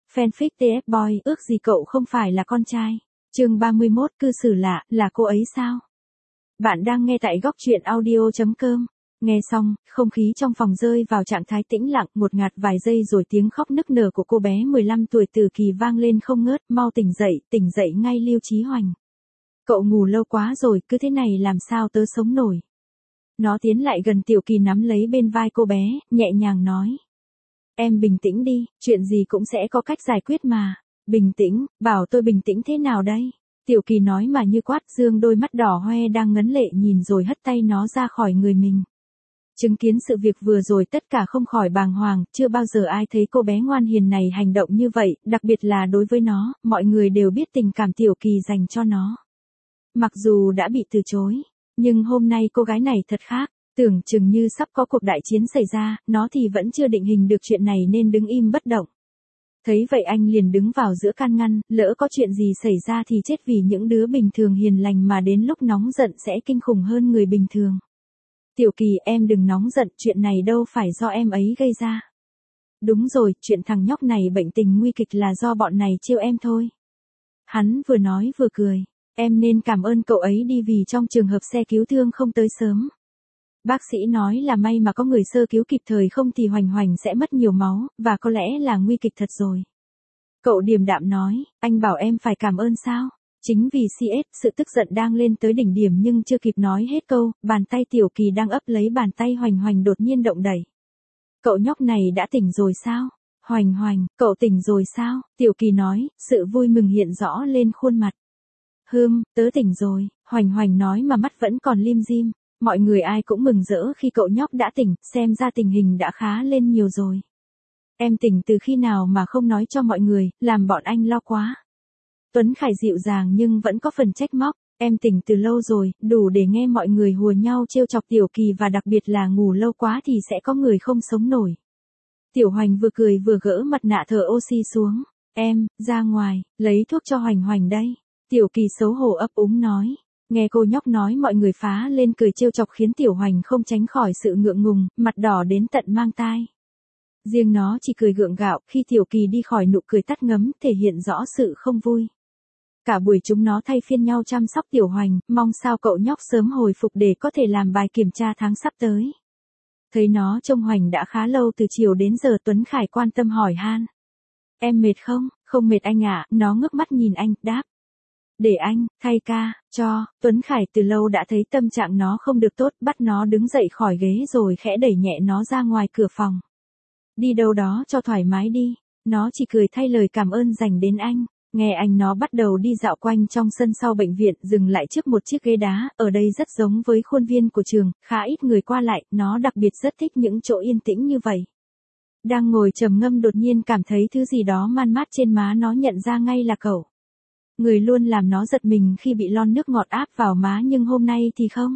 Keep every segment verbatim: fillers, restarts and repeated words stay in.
Fanfic tê ép Boy, ước gì cậu không phải là con trai. Chương ba mươi mốt, cư xử lạ, là cô ấy sao? Bạn đang nghe tại góc truyện audio chấm com. Nghe xong, không khí trong phòng rơi vào trạng thái tĩnh lặng, một ngạt vài giây rồi tiếng khóc nức nở của cô bé mười lăm tuổi Từ Kỳ vang lên không ngớt. Mau tỉnh dậy, tỉnh dậy ngay Lưu Chí Hoành. Cậu ngủ lâu quá rồi, cứ thế này làm sao tớ sống nổi. Nó tiến lại gần Tiểu Kỳ nắm lấy bên vai cô bé, nhẹ nhàng nói. Em bình tĩnh đi, chuyện gì cũng sẽ có cách giải quyết mà. Bình tĩnh, bảo tôi bình tĩnh thế nào đây? Tiểu Kỳ nói mà như quát, dương đôi mắt đỏ hoe đang ngấn lệ nhìn rồi hất tay nó ra khỏi người mình. Chứng kiến sự việc vừa rồi tất cả không khỏi bàng hoàng, chưa bao giờ ai thấy cô bé ngoan hiền này hành động như vậy, đặc biệt là đối với nó, mọi người đều biết tình cảm Tiểu Kỳ dành cho nó. Mặc dù đã bị từ chối, nhưng hôm nay cô gái này thật khác, tưởng chừng như sắp có cuộc đại chiến xảy ra, nó thì vẫn chưa định hình được chuyện này nên đứng im bất động. Thấy vậy anh liền đứng vào giữa can ngăn, lỡ có chuyện gì xảy ra thì chết vì những đứa bình thường hiền lành mà đến lúc nóng giận sẽ kinh khủng hơn người bình thường. Tiểu Kỳ, em đừng nóng giận, chuyện này đâu phải do em ấy gây ra. Đúng rồi, chuyện thằng nhóc này bệnh tình nguy kịch là do bọn này trêu em thôi. Hắn vừa nói vừa cười, em nên cảm ơn cậu ấy đi vì trong trường hợp xe cứu thương không tới sớm. Bác sĩ nói là may mà có người sơ cứu kịp thời không thì Hoành Hoành sẽ mất nhiều máu, và có lẽ là nguy kịch thật rồi. Cậu điềm đạm nói, anh bảo em phải cảm ơn sao? Chính vì xê ét, sự tức giận đang lên tới đỉnh điểm nhưng chưa kịp nói hết câu, bàn tay Tiểu Kỳ đang ấp lấy bàn tay Hoành Hoành đột nhiên động đẩy. Cậu nhóc này đã tỉnh rồi sao? Hoành Hoành, cậu tỉnh rồi sao? Tiểu Kỳ nói, sự vui mừng hiện rõ lên khuôn mặt. Hừm, tớ tỉnh rồi, Hoành Hoành nói mà mắt vẫn còn lim dim. Mọi người ai cũng mừng rỡ khi cậu nhóc đã tỉnh, xem ra tình hình đã khá lên nhiều rồi. Em tỉnh từ khi nào mà không nói cho mọi người, làm bọn anh lo quá. Tuấn Khải dịu dàng nhưng vẫn có phần trách móc, em tỉnh từ lâu rồi, đủ để nghe mọi người hùa nhau trêu chọc Tiểu Kỳ và đặc biệt là ngủ lâu quá thì sẽ có người không sống nổi. Tiểu Hoành vừa cười vừa gỡ mặt nạ thở oxy xuống, em, ra ngoài, lấy thuốc cho Hoành Hoành đây. Tiểu Kỳ xấu hổ ấp úng nói. Nghe cô nhóc nói mọi người phá lên cười trêu chọc khiến Tiểu Hoành không tránh khỏi sự ngượng ngùng, mặt đỏ đến tận mang tai. Riêng nó chỉ cười gượng gạo, khi Tiểu Kỳ đi khỏi nụ cười tắt ngấm, thể hiện rõ sự không vui. Cả buổi chúng nó thay phiên nhau chăm sóc Tiểu Hoành, mong sao cậu nhóc sớm hồi phục để có thể làm bài kiểm tra tháng sắp tới. Thấy nó trông Hoành đã khá lâu từ chiều đến giờ, Tuấn Khải quan tâm hỏi han. Em mệt không? Không mệt anh ạ, nó ngước mắt nhìn anh, đáp. Để anh, thay ca, cho. Tuấn Khải từ lâu đã thấy tâm trạng nó không được tốt, bắt nó đứng dậy khỏi ghế rồi khẽ đẩy nhẹ nó ra ngoài cửa phòng. Đi đâu đó cho thoải mái đi. Nó chỉ cười thay lời cảm ơn dành đến anh. Nghe anh nó bắt đầu đi dạo quanh trong sân sau bệnh viện, dừng lại trước một chiếc ghế đá, ở đây rất giống với khuôn viên của trường, khá ít người qua lại, nó đặc biệt rất thích những chỗ yên tĩnh như vậy. Đang ngồi trầm ngâm đột nhiên cảm thấy thứ gì đó man mát trên má, nó nhận ra ngay là cậu. Người luôn làm nó giật mình khi bị lon nước ngọt áp vào má nhưng hôm nay thì không.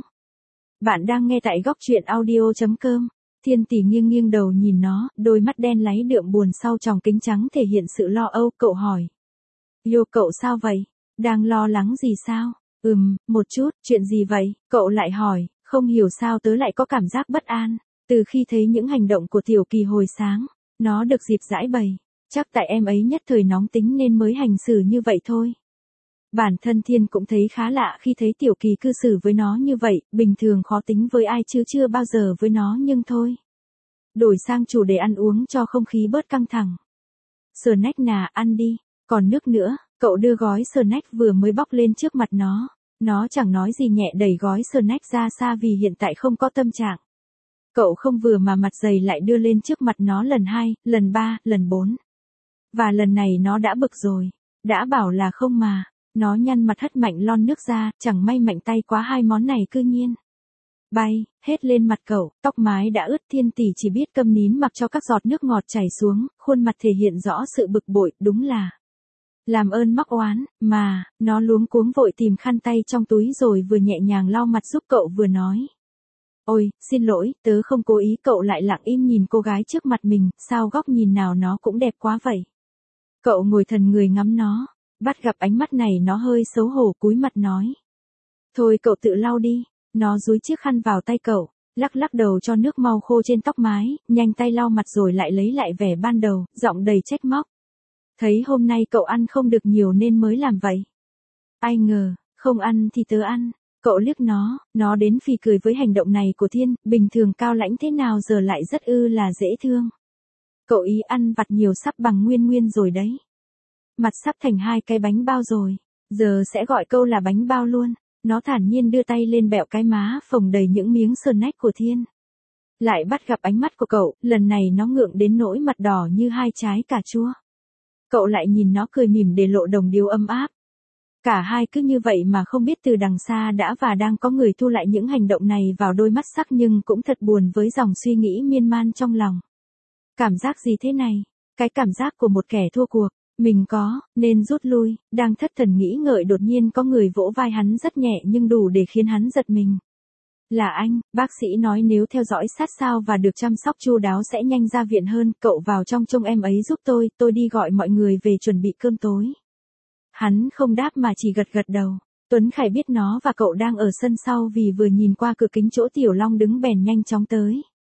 Bạn đang nghe tại góc truyện audio chấm com. Thiên Tỷ nghiêng nghiêng đầu nhìn nó, đôi mắt đen láy đượm buồn sau tròng kính trắng thể hiện sự lo âu, cậu hỏi. Yo, cậu sao vậy? Đang lo lắng gì sao? Ừm, một chút, chuyện gì vậy? Cậu lại hỏi, không hiểu sao tớ lại có cảm giác bất an. Từ khi thấy những hành động của Tiểu Kỳ hồi sáng, nó được dịp giải bày. Chắc tại em ấy nhất thời nóng tính nên mới hành xử như vậy thôi. Bản thân Thiên cũng thấy khá lạ khi thấy Tiểu Kỳ cư xử với nó như vậy, bình thường khó tính với ai chứ chưa bao giờ với nó nhưng thôi. Đổi sang chủ đề ăn uống cho không khí bớt căng thẳng. Snack nà, ăn đi, còn nước nữa, cậu đưa gói snack vừa mới bóc lên trước mặt nó. Nó chẳng nói gì nhẹ đẩy gói snack ra xa vì hiện tại không có tâm trạng. Cậu không vừa mà mặt dày lại đưa lên trước mặt nó lần hai, lần ba, lần bốn. Và lần này nó đã bực rồi, đã bảo là không mà. Nó nhăn mặt hất mạnh lon nước ra, chẳng may mạnh tay quá hai món này cư nhiên bay hết lên mặt cậu, tóc mái đã ướt. Thiên Tỷ chỉ biết câm nín mặc cho các giọt nước ngọt chảy xuống, khuôn mặt thể hiện rõ sự bực bội, đúng là làm ơn mắc oán, mà, nó luống cuống vội tìm khăn tay trong túi rồi vừa nhẹ nhàng lau mặt giúp cậu vừa nói. Ôi, xin lỗi, tớ không cố ý. Cậu lại lặng im nhìn cô gái trước mặt mình, sao góc nhìn nào nó cũng đẹp quá vậy. Cậu ngồi thần người ngắm nó. Bắt gặp ánh mắt này nó hơi xấu hổ cúi mặt nói. Thôi cậu tự lau đi. Nó dúi chiếc khăn vào tay cậu, lắc lắc đầu cho nước mau khô trên tóc mái, nhanh tay lau mặt rồi lại lấy lại vẻ ban đầu, giọng đầy trách móc. Thấy hôm nay cậu ăn không được nhiều nên mới làm vậy. Ai ngờ, không ăn thì tớ ăn. Cậu liếc nó, nó đến phì cười với hành động này của Thiên, bình thường cao lãnh thế nào giờ lại rất ư là dễ thương. Cậu ý ăn vặt nhiều sắp bằng Nguyên Nguyên rồi đấy. Mặt sắp thành hai cái bánh bao rồi, giờ sẽ gọi câu là bánh bao luôn. Nó thản nhiên đưa tay lên bẹo cái má phồng đầy những miếng snack của Thiên. Lại bắt gặp ánh mắt của cậu, lần này nó ngượng đến nỗi mặt đỏ như hai trái cà chua. Cậu lại nhìn nó cười mỉm để lộ đồng điếu ấm áp. Cả hai cứ như vậy mà không biết từ đằng xa đã và đang có người thu lại những hành động này vào đôi mắt sắc nhưng cũng thật buồn với dòng suy nghĩ miên man trong lòng. Cảm giác gì thế này? Cái cảm giác của một kẻ thua cuộc. Mình có, nên rút lui, đang thất thần nghĩ ngợi đột nhiên có người vỗ vai hắn rất nhẹ nhưng đủ để khiến hắn giật mình. Là anh, bác sĩ nói nếu theo dõi sát sao và được chăm sóc chu đáo sẽ nhanh ra viện hơn, cậu vào trong trông em ấy giúp tôi, tôi đi gọi mọi người về chuẩn bị cơm tối. Hắn không đáp mà chỉ gật gật đầu. Tuấn Khải biết nó và cậu đang ở sân sau vì vừa nhìn qua cửa kính chỗ Tiểu Long đứng bèn nhanh chóng tới.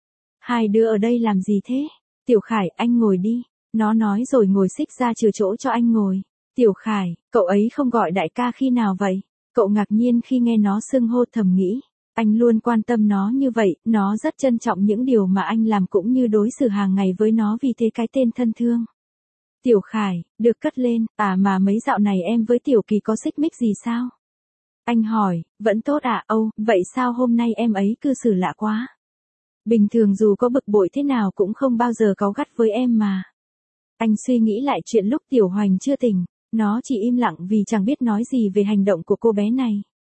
Hai đứa ở đây làm gì thế? Tiểu Khải, anh ngồi đi. Nó nói rồi ngồi xích ra chừa chỗ cho anh ngồi. Tiểu Khải, cậu ấy không gọi đại ca khi nào vậy? Cậu ngạc nhiên khi nghe nó xưng hô thầm nghĩ. Anh luôn quan tâm nó như vậy, nó rất trân trọng những điều mà anh làm cũng như đối xử hàng ngày với nó vì thế cái tên thân thương. Tiểu Khải, được cất lên, à mà mấy dạo này em với Tiểu Kỳ có xích mích gì sao? Anh hỏi, vẫn tốt à, âu, vậy sao hôm nay em ấy cư xử lạ quá? Bình thường dù có bực bội thế nào cũng không bao giờ cáu gắt với em mà. Anh suy nghĩ lại chuyện lúc Tiểu Hoành chưa tỉnh, nó chỉ im lặng vì chẳng biết nói gì về hành động của cô bé này.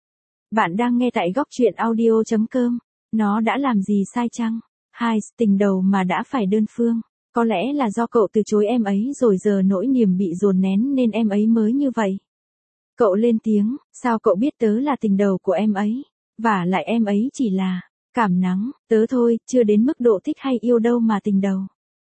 Bạn đang nghe tại góc truyện audio chấm com, nó đã làm gì sai chăng? Hai, tình đầu mà đã phải đơn phương. Có lẽ là do cậu từ chối em ấy rồi giờ nỗi niềm bị dồn nén nên em ấy mới như vậy. Cậu lên tiếng, sao cậu biết tớ là tình đầu của em ấy? Vả lại em ấy chỉ là cảm nắng, tớ thôi, chưa đến mức độ thích hay yêu đâu mà tình đầu.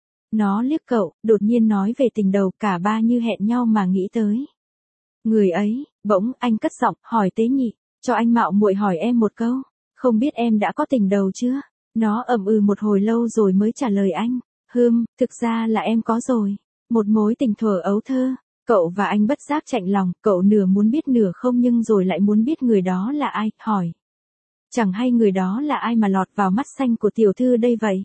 Nó liếc cậu, đột nhiên nói về tình đầu, cả ba như hẹn nhau mà nghĩ tới. Người ấy, bỗng anh cất giọng, hỏi Tế Nhị, cho anh mạo muội hỏi em một câu, không biết em đã có tình đầu chưa? Nó ậm ừ một hồi lâu rồi mới trả lời anh. Hừm, thực ra là em có rồi. Một mối tình thuở ấu thơ. Cậu và anh bất giác chạnh lòng, cậu nửa muốn biết nửa không nhưng rồi lại muốn biết người đó là ai, hỏi. Chẳng hay người đó là ai mà lọt vào mắt xanh của tiểu thư đây vậy?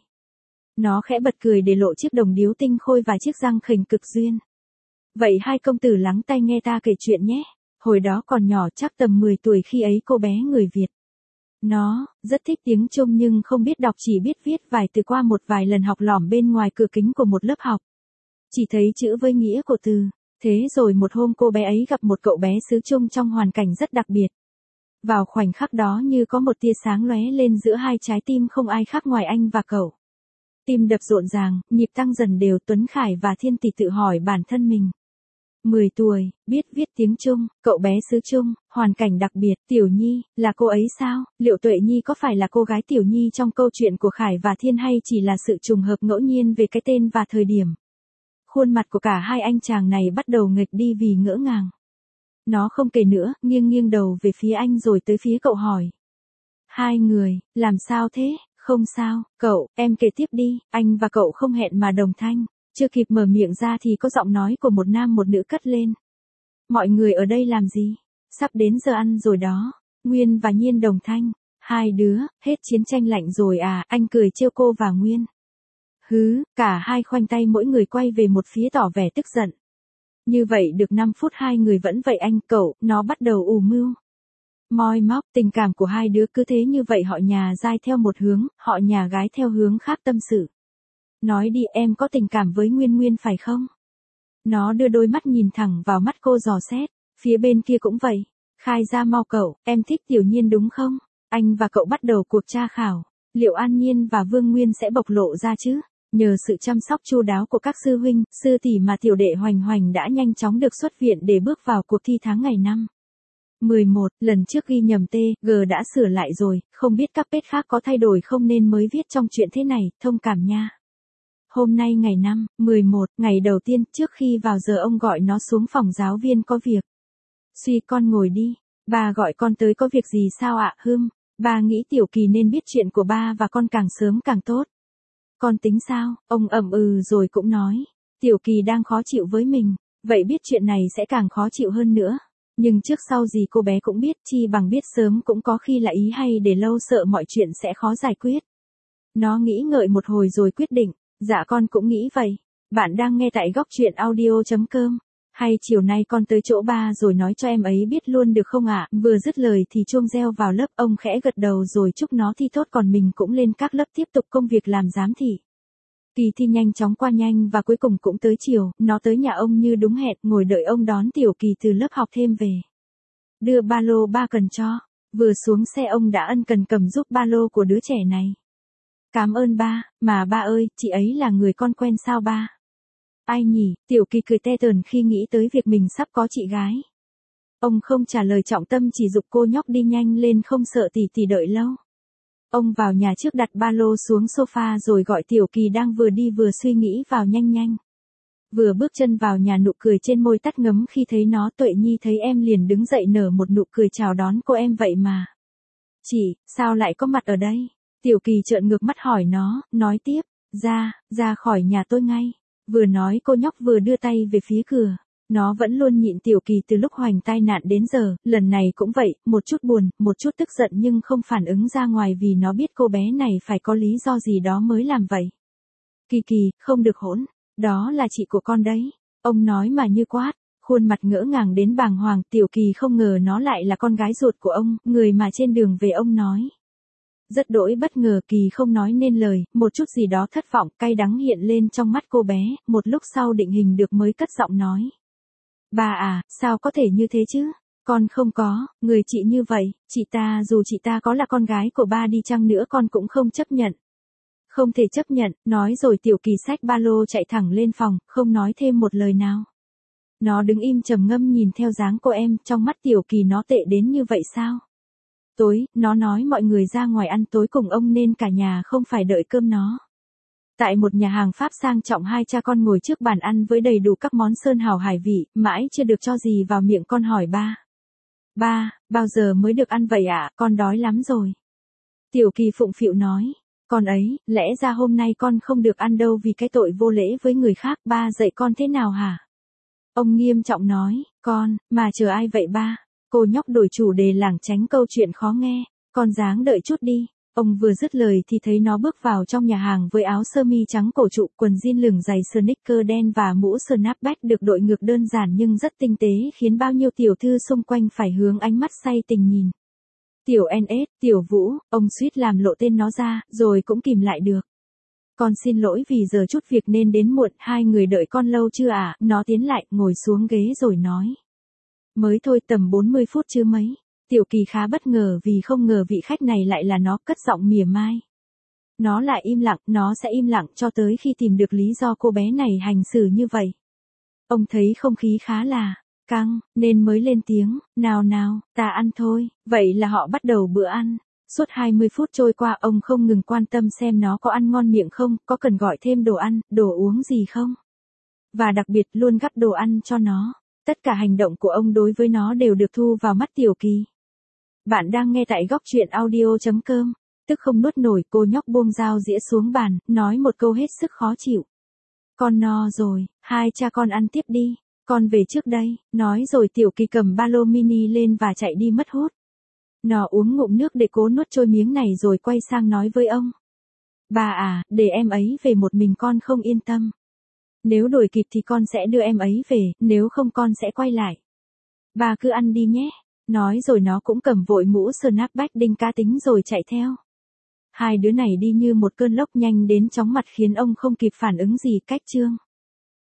Nó khẽ bật cười để lộ chiếc đồng điếu tinh khôi và chiếc răng khỉnh cực duyên. Vậy hai công tử lắng tai nghe ta kể chuyện nhé. Hồi đó còn nhỏ chắc tầm mười tuổi khi ấy cô bé người Việt. Nó, rất thích tiếng Trung nhưng không biết đọc chỉ biết viết vài từ qua một vài lần học lỏm bên ngoài cửa kính của một lớp học. Chỉ thấy chữ với nghĩa của từ. Thế rồi một hôm cô bé ấy gặp một cậu bé xứ Trung trong hoàn cảnh rất đặc biệt. Vào khoảnh khắc đó như có một tia sáng lóe lên giữa hai trái tim không ai khác ngoài anh và cậu. Tim đập rộn ràng, nhịp tăng dần đều. Tuấn Khải và Thiên Tỷ tự hỏi bản thân mình. mười tuổi, biết viết tiếng Trung, cậu bé xứ Trung, hoàn cảnh đặc biệt, Tiểu Nhi, là cô ấy sao? Liệu Tuệ Nhi có phải là cô gái Tiểu Nhi trong câu chuyện của Khải và Thiên hay chỉ là sự trùng hợp ngẫu nhiên về cái tên và thời điểm? Khuôn mặt của cả hai anh chàng này bắt đầu nghịch đi vì ngỡ ngàng. Nó không kể nữa, nghiêng nghiêng đầu về phía anh rồi tới phía cậu hỏi. Hai người, làm sao thế? Không sao, cậu, em kể tiếp đi, anh và cậu không hẹn mà đồng thanh. Chưa kịp mở miệng ra thì có giọng nói của một nam một nữ cất lên. Mọi người ở đây làm gì? Sắp đến giờ ăn rồi đó. Nguyên và Nhiên đồng thanh. Hai đứa, hết chiến tranh lạnh rồi à? Anh cười trêu cô và Nguyên. Hứ, cả hai khoanh tay mỗi người quay về một phía tỏ vẻ tức giận. Như vậy được năm phút hai người vẫn vậy anh, cậu, nó bắt đầu ù mưu. Moi móc, tình cảm của hai đứa cứ thế như vậy họ nhà dai theo một hướng, họ nhà gái theo hướng khác tâm sự. Nói đi, em có tình cảm với Nguyên Nguyên phải không? Nó đưa đôi mắt nhìn thẳng vào mắt cô dò xét, phía bên kia cũng vậy. Khai ra mau cậu, em thích Tiểu Nhiên đúng không? Anh và cậu bắt đầu cuộc tra khảo, liệu An Nhiên và Vương Nguyên sẽ bộc lộ ra chứ? Nhờ sự chăm sóc chu đáo của các sư huynh, sư tỷ mà tiểu đệ Hoành Hoành đã nhanh chóng được xuất viện để bước vào cuộc thi tháng ngày năm. mười một, lần trước ghi nhầm T, G đã sửa lại rồi, không biết các page khác có thay đổi không nên mới viết trong chuyện thế này, thông cảm nha. Hôm nay ngày năm, mười một, ngày đầu tiên, trước khi vào giờ ông gọi nó xuống phòng giáo viên có việc. Suy con ngồi đi, ba gọi con tới có việc gì sao ạ? Hưm, ba nghĩ Tiểu Kỳ nên biết chuyện của ba và con càng sớm càng tốt. Con tính sao? Ông ậm ừ rồi cũng nói. Tiểu Kỳ đang khó chịu với mình, vậy biết chuyện này sẽ càng khó chịu hơn nữa. Nhưng trước sau gì cô bé cũng biết, chi bằng biết sớm cũng có khi là ý hay để lâu sợ mọi chuyện sẽ khó giải quyết. Nó nghĩ ngợi một hồi rồi quyết định, dạ con cũng nghĩ vậy. Bạn đang nghe tại góc truyện audio.com. Hay chiều nay con tới chỗ ba rồi nói cho em ấy biết luôn được không ạ? Vừa dứt lời thì chuông reo vào lớp, ông khẽ gật đầu rồi chúc nó thi tốt, còn mình cũng lên các lớp tiếp tục công việc làm giám thị. Kỳ thi nhanh chóng qua nhanh và cuối cùng cũng tới chiều, nó tới nhà ông như đúng hẹn, ngồi đợi ông đón Tiểu Kỳ từ lớp học thêm về. Đưa ba lô ba cần cho. Vừa xuống xe ông đã ân cần cầm giúp ba lô của đứa trẻ này. Cảm ơn ba, mà ba ơi, chị ấy là người con quen sao ba? Ai nhỉ? Tiểu Kỳ cười tê tởn khi nghĩ tới việc mình sắp có chị gái. Ông không trả lời trọng tâm, chỉ giục cô nhóc đi nhanh lên, không sợ tỷ tỷ đợi lâu. Ông vào nhà trước đặt ba lô xuống sofa rồi gọi Tiểu Kỳ đang vừa đi vừa suy nghĩ vào nhanh nhanh. Vừa bước chân vào nhà, nụ cười trên môi tắt ngấm khi thấy nó. Tuệ Nhi thấy em liền đứng dậy nở một nụ cười chào đón cô. Em vậy mà. Chị, sao lại có mặt ở đây? Tiểu Kỳ trợn ngược mắt hỏi nó, nói tiếp, ra, ra khỏi nhà tôi ngay. Vừa nói cô nhóc vừa đưa tay về phía cửa. Nó vẫn luôn nhịn Tiểu Kỳ từ lúc hoành tai nạn đến giờ, lần này cũng vậy, một chút buồn, một chút tức giận nhưng không phản ứng ra ngoài vì nó biết cô bé này phải có lý do gì đó mới làm vậy. Kỳ Kỳ, không được hỗn, đó là chị của con đấy. Ông nói mà như quát, khuôn mặt ngỡ ngàng đến bàng hoàng. Tiểu Kỳ không ngờ nó lại là con gái ruột của ông, người mà trên đường về ông nói. Rất đỗi bất ngờ, Kỳ không nói nên lời, một chút gì đó thất vọng, cay đắng hiện lên trong mắt cô bé, một lúc sau định hình được mới cất giọng nói. Bà à, sao có thể như thế chứ? Con không có, người chị như vậy, chị ta dù chị ta có là con gái của ba đi chăng nữa con cũng không chấp nhận. Không thể chấp nhận, nói rồi Tiểu Kỳ xách ba lô chạy thẳng lên phòng, không nói thêm một lời nào. Nó đứng im trầm ngâm nhìn theo dáng cô em, trong mắt Tiểu Kỳ nó tệ đến như vậy sao? Tối, nó nói mọi người ra ngoài ăn tối cùng ông nên cả nhà không phải đợi cơm nó. Tại một nhà hàng Pháp sang trọng, hai cha con ngồi trước bàn ăn với đầy đủ các món sơn hào hải vị, mãi chưa được cho gì vào miệng con hỏi ba. Ba, bao giờ mới được ăn vậy ạ? À? Con đói lắm rồi. Tiểu Kỳ phụng phịu nói, con ấy, lẽ ra hôm nay con không được ăn đâu vì cái tội vô lễ với người khác, ba dạy con thế nào hả? Ông nghiêm trọng nói, con, mà chờ ai vậy ba? Cô nhóc đổi chủ đề lảng tránh câu chuyện khó nghe, con ráng đợi chút đi. Ông vừa dứt lời thì thấy nó bước vào trong nhà hàng với áo sơ mi trắng cổ trụ, quần jean lửng dày sneaker đen và mũ snapback được đội ngược đơn giản nhưng rất tinh tế, khiến bao nhiêu tiểu thư xung quanh phải hướng ánh mắt say tình nhìn. Tiểu en ét, Tiểu Vũ, ông suýt làm lộ tên nó ra, rồi cũng kìm lại được. Con xin lỗi vì giờ chút việc nên đến muộn, hai người đợi con lâu chưa à? Nó tiến lại, ngồi xuống ghế rồi nói. Mới thôi, tầm bốn mươi phút chứ mấy. Tiểu Kỳ khá bất ngờ vì không ngờ vị khách này lại là nó, cất giọng mỉa mai. Nó lại im lặng, nó sẽ im lặng cho tới khi tìm được lý do cô bé này hành xử như vậy. Ông thấy không khí khá là căng, nên mới lên tiếng, nào nào, ta ăn thôi. Vậy là họ bắt đầu bữa ăn. Suốt hai mươi phút trôi qua, ông không ngừng quan tâm xem nó có ăn ngon miệng không, có cần gọi thêm đồ ăn, đồ uống gì không. Và đặc biệt luôn gắp đồ ăn cho nó. Tất cả hành động của ông đối với nó đều được thu vào mắt Tiểu Kỳ. Bạn đang nghe tại góc truyện audio.com. Tức không nuốt nổi, cô nhóc buông dao dĩa xuống bàn, nói một câu hết sức khó chịu. Con no rồi, hai cha con ăn tiếp đi, con về trước đây. Nói rồi Tiểu Kỳ cầm ba lô mini lên và chạy đi mất hút. Nó uống ngụm nước để cố nuốt trôi miếng này rồi quay sang nói với ông. Bà à, để em ấy về một mình con không yên tâm. Nếu đuổi kịp thì con sẽ đưa em ấy về, nếu không con sẽ quay lại. Bà cứ ăn đi nhé. Nói rồi nó cũng cầm vội mũ snapback đinh cá tính rồi chạy theo. Hai đứa này đi như một cơn lốc nhanh đến chóng mặt khiến ông không kịp phản ứng gì, cách chương.